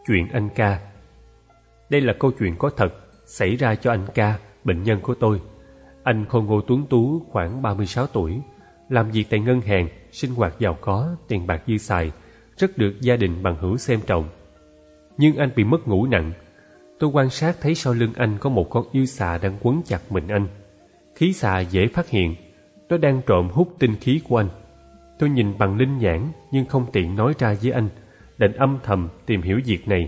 Chuyện anh Ca. Đây là câu chuyện có thật xảy ra cho anh Ca, bệnh nhân của tôi. Anh khôi ngô tuấn tú, khoảng 36 tuổi, làm việc tại ngân hàng, sinh hoạt giàu có, tiền bạc dư xài, rất được gia đình bằng hữu xem trọng. Nhưng anh bị mất ngủ nặng. Tôi quan sát thấy sau lưng anh có một con yêu xà đang quấn chặt mình anh. Khí xà dễ phát hiện, nó đang trộm hút tinh khí của anh. Tôi nhìn bằng linh nhãn nhưng không tiện nói ra với anh, định âm thầm tìm hiểu việc này.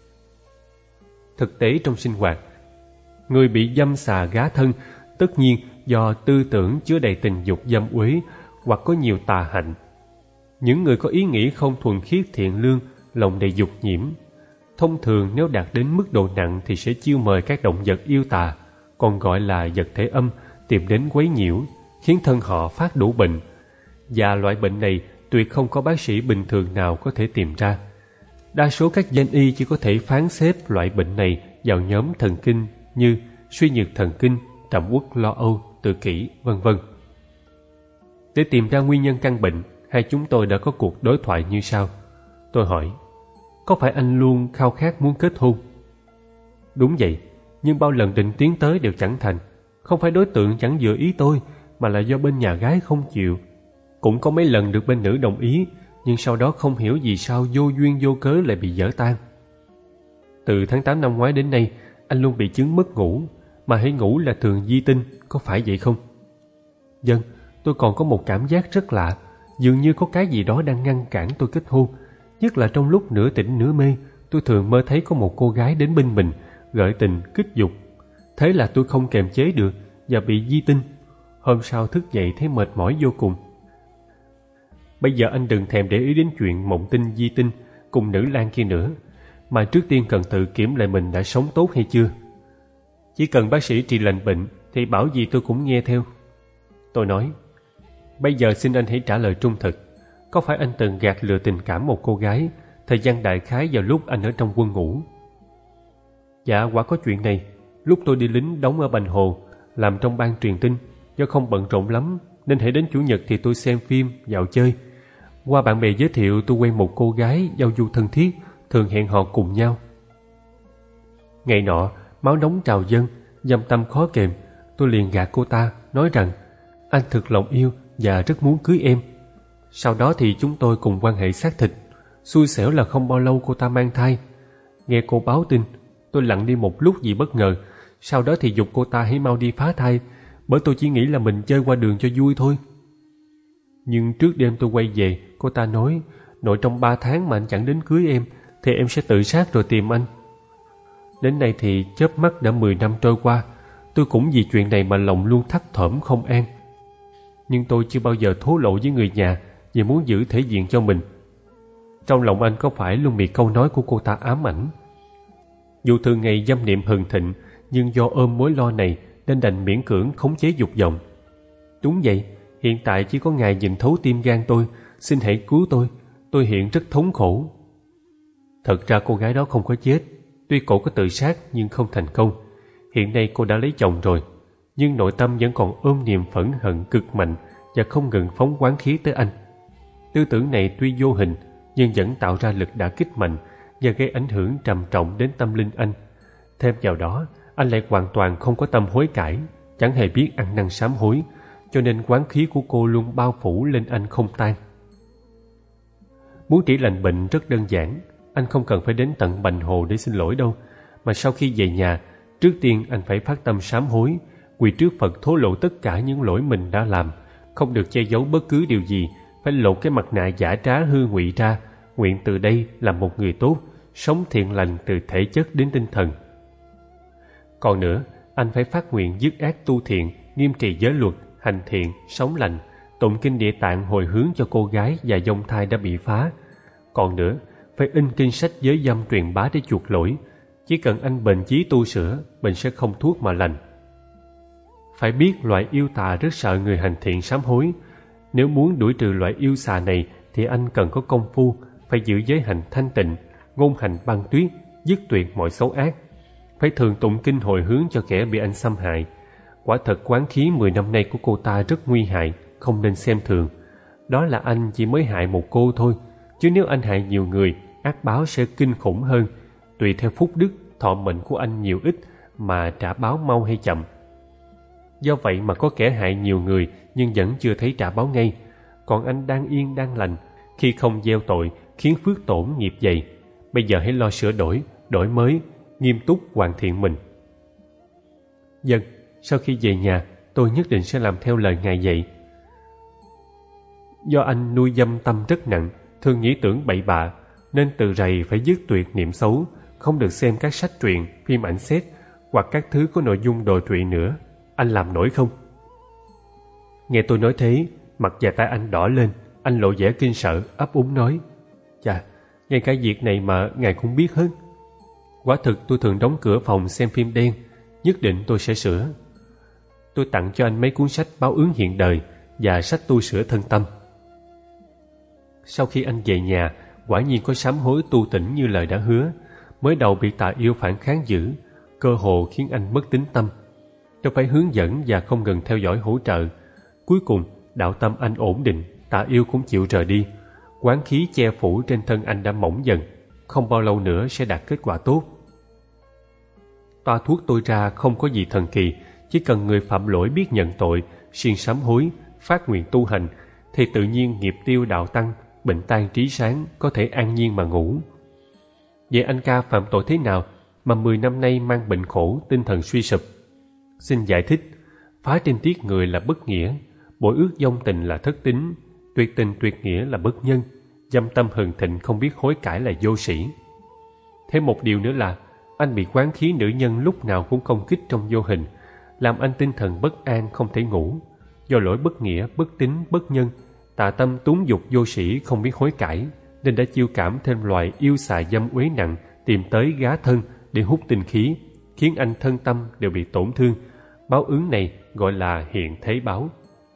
Thực tế trong sinh hoạt, người bị dâm xà gá thân tất nhiên do tư tưởng chứa đầy tình dục dâm uế hoặc có nhiều tà hạnh. Những người có ý nghĩ không thuần khiết thiện lương, lòng đầy dục nhiễm, thông thường nếu đạt đến mức độ nặng thì sẽ chiêu mời các động vật yêu tà, còn gọi là vật thể âm, tìm đến quấy nhiễu, khiến thân họ phát đủ bệnh. Và loại bệnh này tuyệt không có bác sĩ bình thường nào có thể tìm ra. Đa số các danh y chỉ có thể phán xếp loại bệnh này vào nhóm thần kinh như suy nhược thần kinh, trầm uất lo âu, tự kỷ, vân vân. Để tìm ra nguyên nhân căn bệnh, hai chúng tôi đã có cuộc đối thoại như sau. Tôi hỏi, có phải anh luôn khao khát muốn kết hôn? Đúng vậy, nhưng bao lần định tiến tới đều chẳng thành. Không phải đối tượng chẳng vừa ý tôi, mà là do bên nhà gái không chịu. Cũng có mấy lần được bên nữ đồng ý, nhưng sau đó không hiểu vì sao vô duyên vô cớ lại bị vỡ tan. Từ tháng 8 năm ngoái đến nay, anh luôn bị chứng mất ngủ, mà hãy ngủ là thường di tinh, có phải vậy không? Vâng, tôi còn có một cảm giác rất lạ, dường như có cái gì đó đang ngăn cản tôi kết hôn. Nhất là trong lúc nửa tỉnh nửa mê, tôi thường mơ thấy có một cô gái đến bên mình, gợi tình, kích dục. Thế là tôi không kềm chế được và bị di tinh. Hôm sau thức dậy thấy mệt mỏi vô cùng. Bây giờ anh đừng thèm để ý đến chuyện mộng tinh di tinh cùng nữ lang kia nữa, mà trước tiên cần tự kiểm lại mình đã sống tốt hay chưa. Chỉ cần bác sĩ trị lành bệnh thì bảo gì tôi cũng nghe theo. Tôi nói, bây giờ xin anh hãy trả lời trung thực. Có phải anh từng gạt lừa tình cảm một cô gái, thời gian đại khái vào lúc anh ở trong quân ngũ? Dạ, quả có chuyện này. Lúc tôi đi lính đóng ở Bành Hồ, làm trong ban truyền tin, do không bận rộn lắm nên hãy đến chủ nhật thì tôi xem phim, dạo chơi. Qua bạn bè giới thiệu tôi quen một cô gái giao du thân thiết, thường hẹn hò cùng nhau. Ngày nọ, máu nóng trào dâng, dâm tâm khó kềm, tôi liền gạt cô ta, nói rằng anh thực lòng yêu và rất muốn cưới em. Sau đó thì chúng tôi cùng quan hệ xác thịt. Xui xẻo là không bao lâu cô ta mang thai. Nghe cô báo tin, tôi lặng đi một lúc vì bất ngờ. Sau đó thì giục cô ta hãy mau đi phá thai, bởi tôi chỉ nghĩ là mình chơi qua đường cho vui thôi. Nhưng trước đêm tôi quay về, cô ta nói, nội trong 3 tháng mà anh chẳng đến cưới em thì em sẽ tự sát rồi tìm anh. Đến nay thì chớp mắt đã 10 năm trôi qua. Tôi cũng vì chuyện này mà lòng luôn thấp thỏm không an. Nhưng tôi chưa bao giờ thổ lộ với người nhà vì muốn giữ thể diện cho mình. Trong lòng anh có phải luôn bị câu nói của cô ta ám ảnh? Dù thường ngày dâm niệm hừng thịnh, nhưng do ôm mối lo này nên đành miễn cưỡng khống chế dục vọng. Đúng vậy, hiện tại chỉ có Ngài nhìn thấu tim gan tôi, xin hãy cứu tôi hiện rất thống khổ. Thật ra cô gái đó không có chết, tuy cô có tự sát nhưng không thành công. Hiện nay cô đã lấy chồng rồi, nhưng nội tâm vẫn còn ôm niềm phẫn hận cực mạnh và không ngừng phóng oán khí tới anh. Tư tưởng này tuy vô hình nhưng vẫn tạo ra lực đả kích mạnh và gây ảnh hưởng trầm trọng đến tâm linh anh. Thêm vào đó, anh lại hoàn toàn không có tâm hối cải, chẳng hề biết ăn năn sám hối, cho nên oán khí của cô luôn bao phủ lên anh không tan. Muốn trị lành bệnh rất đơn giản, anh không cần phải đến tận Bành Hồ để xin lỗi đâu, mà sau khi về nhà, trước tiên anh phải phát tâm sám hối, quỳ trước Phật thổ lộ tất cả những lỗi mình đã làm, không được che giấu bất cứ điều gì, phải lột cái mặt nạ giả trá hư ngụy ra, nguyện từ đây làm một người tốt, sống thiện lành từ thể chất đến tinh thần. Còn nữa, anh phải phát nguyện dứt ác tu thiện, nghiêm trì giới luật, hành thiện, sống lành, tụng kinh Địa Tạng hồi hướng cho cô gái và dông thai đã bị phá. Còn nữa, phải in kinh sách giới dâm truyền bá để chuộc lỗi. Chỉ cần anh bền chí tu sửa, mình sẽ không thuốc mà lành. Phải biết loại yêu tà rất sợ người hành thiện sám hối. Nếu muốn đuổi trừ loại yêu xà này thì anh cần có công phu, phải giữ giới hành thanh tịnh, ngôn hành băng tuyết, dứt tuyệt mọi xấu ác. Phải thường tụng kinh hồi hướng cho kẻ bị anh xâm hại. Quả thật quán khí 10 năm nay của cô ta rất nguy hại, không nên xem thường. Đó là anh chỉ mới hại một cô thôi, chứ nếu anh hại nhiều người, ác báo sẽ kinh khủng hơn, tùy theo phúc đức, thọ mệnh của anh nhiều ít mà trả báo mau hay chậm. Do vậy mà có kẻ hại nhiều người nhưng vẫn chưa thấy trả báo ngay, còn anh đang yên đang lành, khi không gieo tội khiến phước tổn nghiệp dày. Bây giờ hãy lo sửa đổi, đổi mới, nghiêm túc hoàn thiện mình. Dân, sau khi về nhà, tôi nhất định sẽ làm theo lời Ngài dạy. Do anh nuôi dâm tâm rất nặng, thường nghĩ tưởng bậy bạ, nên từ rày phải dứt tuyệt niệm xấu, không được xem các sách truyện, phim ảnh xét hoặc các thứ có nội dung đồi trụy nữa. Anh làm nổi không? Nghe tôi nói thế, mặt và tay anh đỏ lên, anh lộ vẻ kinh sợ, ấp úng nói: Chà, ngay cả việc này mà Ngài cũng biết hết. Quả thực tôi thường đóng cửa phòng xem phim đen, nhất định tôi sẽ sửa. Tôi tặng cho anh mấy cuốn sách báo ứng hiện đời và sách tu sửa thân tâm. Sau khi anh về nhà, quả nhiên có sám hối tu tỉnh như lời đã hứa. Mới đầu bị tà yêu phản kháng dữ, cơ hồ khiến anh mất tín tâm. Tôi phải hướng dẫn và không ngừng theo dõi hỗ trợ. Cuối cùng, đạo tâm anh ổn định, tà yêu cũng chịu rời đi. Quán khí che phủ trên thân anh đã mỏng dần, không bao lâu nữa sẽ đạt kết quả tốt. Toa thuốc tôi ra không có gì thần kỳ, chỉ cần người phạm lỗi biết nhận tội, siêng sám hối, phát nguyện tu hành, thì tự nhiên nghiệp tiêu đạo tăng, bệnh tan trí sáng, có thể an nhiên mà ngủ. Vậy anh ca phạm tội thế nào mà 10 năm nay mang bệnh khổ, tinh thần suy sụp? Xin giải thích. Phá trên tiết người là bất nghĩa, bội ước vong tình là thất tín, tuyệt tình tuyệt nghĩa là bất nhân, dâm tâm hừng thịnh không biết hối cải là vô sĩ. Thêm một điều nữa là anh bị quán khí nữ nhân lúc nào cũng công kích trong vô hình, làm anh tinh thần bất an không thể ngủ. Do lỗi bất nghĩa, bất tín, bất nhân, tà tâm túng dục vô sĩ không biết hối cải, nên đã chiêu cảm thêm loài yêu xà dâm uế nặng tìm tới gá thân để hút tinh khí, khiến anh thân tâm đều bị tổn thương. Báo ứng này gọi là hiện thế báo.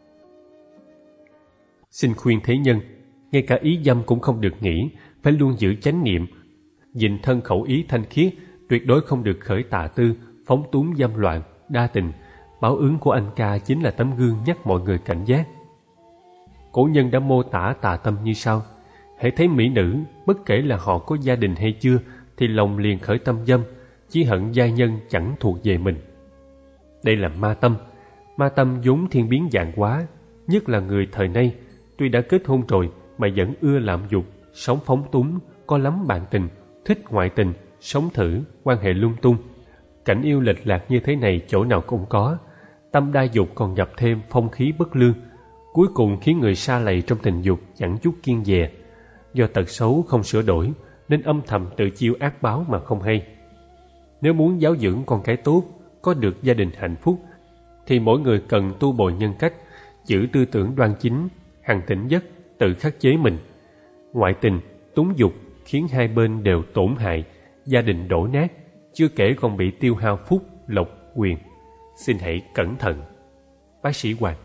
Xin khuyên thế nhân, ngay cả ý dâm cũng không được nghĩ, phải luôn giữ chánh niệm, dình thân khẩu ý thanh khiết, tuyệt đối không được khởi tà tư, phóng túng dâm loạn, đa tình. Báo ứng của anh ca chính là tấm gương nhắc mọi người cảnh giác. Cổ nhân đã mô tả tà tâm như sau: hễ thấy mỹ nữ, bất kể là họ có gia đình hay chưa, thì lòng liền khởi tâm dâm, chí hận giai nhân chẳng thuộc về mình. Đây là ma tâm. Ma tâm vốn thiên biến vạn hóa, nhất là người thời nay, tuy đã kết hôn rồi mà vẫn ưa lạm dục, sống phóng túng, có lắm bạn tình, thích ngoại tình, sống thử, quan hệ lung tung. Cảnh yêu lệch lạc như thế này chỗ nào cũng có. Tâm đa dục còn nhập thêm phong khí bất lương, cuối cùng khiến người sa lầy trong tình dục chẳng chút kiêng dè. Do tật xấu không sửa đổi nên âm thầm tự chiêu ác báo mà không hay. Nếu muốn giáo dưỡng con cái tốt, có được gia đình hạnh phúc, thì mỗi người cần tu bồi nhân cách, giữ tư tưởng đoan chính, hằng tỉnh giấc, tự khắc chế mình. Ngoại tình, túng dục khiến hai bên đều tổn hại, gia đình đổ nát, chưa kể còn bị tiêu hao phúc, lộc, quyền. Xin hãy cẩn thận. Bác sĩ Hoàng.